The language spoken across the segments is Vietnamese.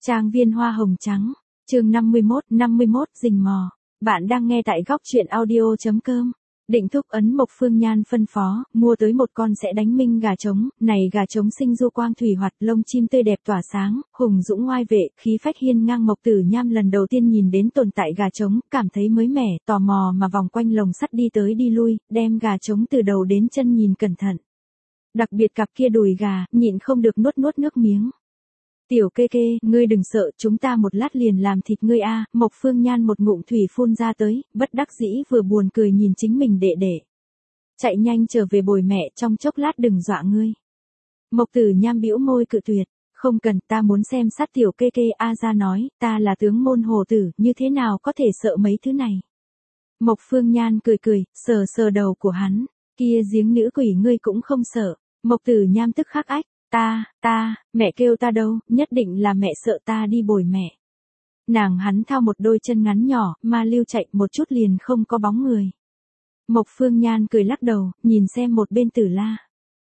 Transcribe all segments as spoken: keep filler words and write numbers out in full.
Trang viên hoa hồng trắng, chương năm mươi mốt, năm mươi mốt rình mò. Bạn đang nghe tại góc truyện audio chấm com. Định Thúc ấn Mộc Phương Nhan phân phó, mua tới một con sẽ đánh minh gà trống, này gà trống sinh du quang thủy hoạt, lông chim tươi đẹp tỏa sáng, hùng dũng ngoai vệ, khí phách hiên ngang. Mộc Tử Nham lần đầu tiên nhìn đến tồn tại gà trống, cảm thấy mới mẻ, tò mò mà vòng quanh lồng sắt đi tới đi lui, đem gà trống từ đầu đến chân nhìn cẩn thận. Đặc biệt cặp kia đùi gà, nhịn không được nuốt nuốt nước miếng. Tiểu kê kê, ngươi đừng sợ, chúng ta một lát liền làm thịt ngươi a. Mộc Phương Nhan một ngụm thủy phun ra tới, bất đắc dĩ vừa buồn cười nhìn chính mình đệ đệ. Chạy nhanh trở về bồi mẹ, trong chốc lát đừng dọa ngươi. Mộc Tử Nham bĩu môi cự tuyệt, không cần, ta muốn xem sát tiểu kê kê. A ra nói, ta là tướng môn hồ tử, như thế nào có thể sợ mấy thứ này. Mộc Phương Nhan cười cười, sờ sờ đầu của hắn, kia giếng nữ quỷ ngươi cũng không sợ. Mộc Tử Nham tức khắc ách. Ta, ta, mẹ kêu ta đâu, nhất định là mẹ sợ ta đi bồi mẹ. Nàng hắn thao một đôi chân ngắn nhỏ, mà lưu chạy một chút liền không có bóng người. Mộc Phương Nhan cười lắc đầu, nhìn xem một bên Tử La.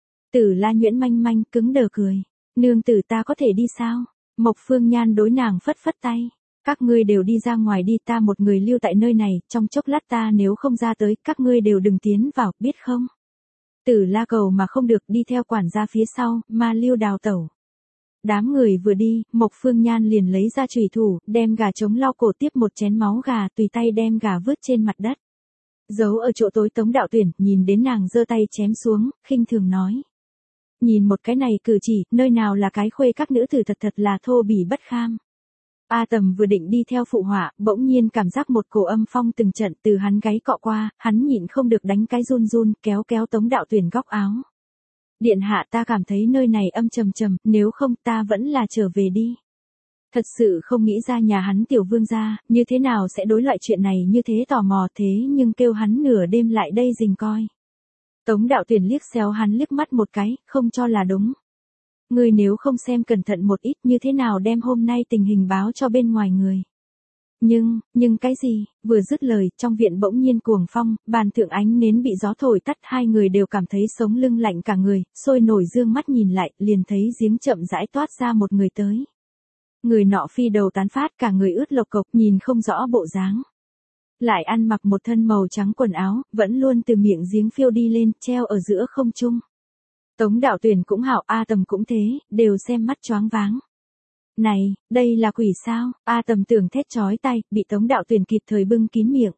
Tử La nhuyễn manh manh, cứng đờ cười. Nương tử ta có thể đi sao? Mộc Phương Nhan đối nàng phất phất tay. Các ngươi đều đi ra ngoài đi, ta một người lưu tại nơi này, trong chốc lát ta nếu không ra tới, các ngươi đều đừng tiến vào, biết không? Tử La cầu mà không được, đi theo quản gia phía sau, mà lưu đào tẩu. Đám người vừa đi, Mộc Phương Nhan liền lấy ra chùy thủ, đem gà trống lau cổ tiếp một chén máu gà, tùy tay đem gà vứt trên mặt đất. Giấu ở chỗ tối Tống Đạo Tuyển, nhìn đến nàng giơ tay chém xuống, khinh thường nói. Nhìn một cái này cử chỉ, nơi nào là cái khuê các nữ tử, thật thật là thô bỉ bất kham. A Tầm vừa định đi theo phụ họa, bỗng nhiên cảm giác một cổ âm phong từng trận từ hắn gáy cọ qua, hắn nhịn không được đánh cái run run, kéo kéo Tống Đạo Tuyển góc áo. Điện hạ, ta cảm thấy nơi này âm trầm trầm, nếu không ta vẫn là trở về đi. Thật sự không nghĩ ra nhà hắn tiểu vương gia, như thế nào sẽ đối loại chuyện này như thế tò mò, thế nhưng kêu hắn nửa đêm lại đây rình coi. Tống Đạo Tuyển liếc xéo hắn liếc mắt một cái, không cho là đúng. Ngươi nếu không xem cẩn thận một ít, như thế nào đem hôm nay tình hình báo cho bên ngoài người. Nhưng, nhưng cái gì, vừa dứt lời, trong viện bỗng nhiên cuồng phong, bàn thượng ánh nến bị gió thổi tắt, hai người đều cảm thấy sống lưng lạnh cả người, sôi nổi dương mắt nhìn lại, liền thấy giếng chậm rãi toát ra một người tới. Người nọ phi đầu tán phát, cả người ướt lộc cộc, nhìn không rõ bộ dáng. Lại ăn mặc một thân màu trắng quần áo, vẫn luôn từ miệng giếng phiêu đi lên, treo ở giữa không trung. Tống Đạo Tuyển cũng hảo, A Tầm cũng thế, đều xem mắt choáng váng. Này, đây là quỷ sao? A Tầm tưởng thét chói tai, bị Tống Đạo Tuyển kịp thời bưng kín miệng.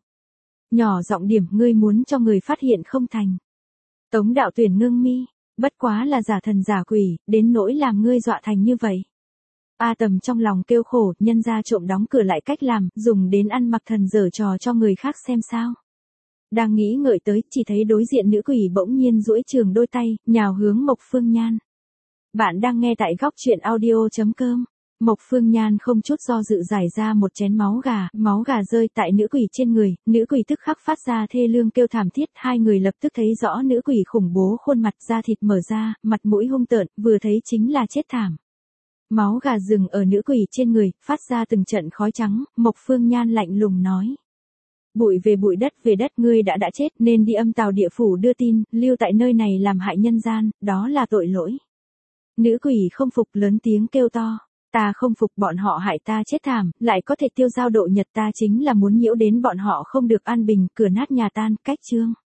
Nhỏ giọng điểm, ngươi muốn cho người phát hiện không thành. Tống Đạo Tuyển ngưng mi, bất quá là giả thần giả quỷ, đến nỗi làm ngươi dọa thành như vậy. A Tầm trong lòng kêu khổ, nhân ra trộm đóng cửa lại cách làm, dùng đến ăn mặc thần giở trò cho người khác xem sao. Đang nghĩ ngợi tới, chỉ thấy đối diện nữ quỷ bỗng nhiên duỗi trường đôi tay, nhào hướng Mộc Phương Nhan. Bạn đang nghe tại góc truyện audio chấm com. Mộc Phương Nhan không chút do dự giải ra một chén máu gà, máu gà rơi tại nữ quỷ trên người, nữ quỷ tức khắc phát ra thê lương kêu thảm thiết, hai người lập tức thấy rõ nữ quỷ khủng bố khuôn mặt, da thịt mở ra, mặt mũi hung tợn, vừa thấy chính là chết thảm. Máu gà dừng ở nữ quỷ trên người, phát ra từng trận khói trắng, Mộc Phương Nhan lạnh lùng nói. Bụi về bụi đất về đất, ngươi đã đã chết nên đi âm tào địa phủ đưa tin, lưu tại nơi này làm hại nhân gian, đó là tội lỗi. Nữ quỷ không phục lớn tiếng kêu to, ta không phục, bọn họ hại ta chết thảm, lại có thể tiêu giao độ nhật, ta chính là muốn nhiễu đến bọn họ không được an bình, cửa nát nhà tan, cách chương.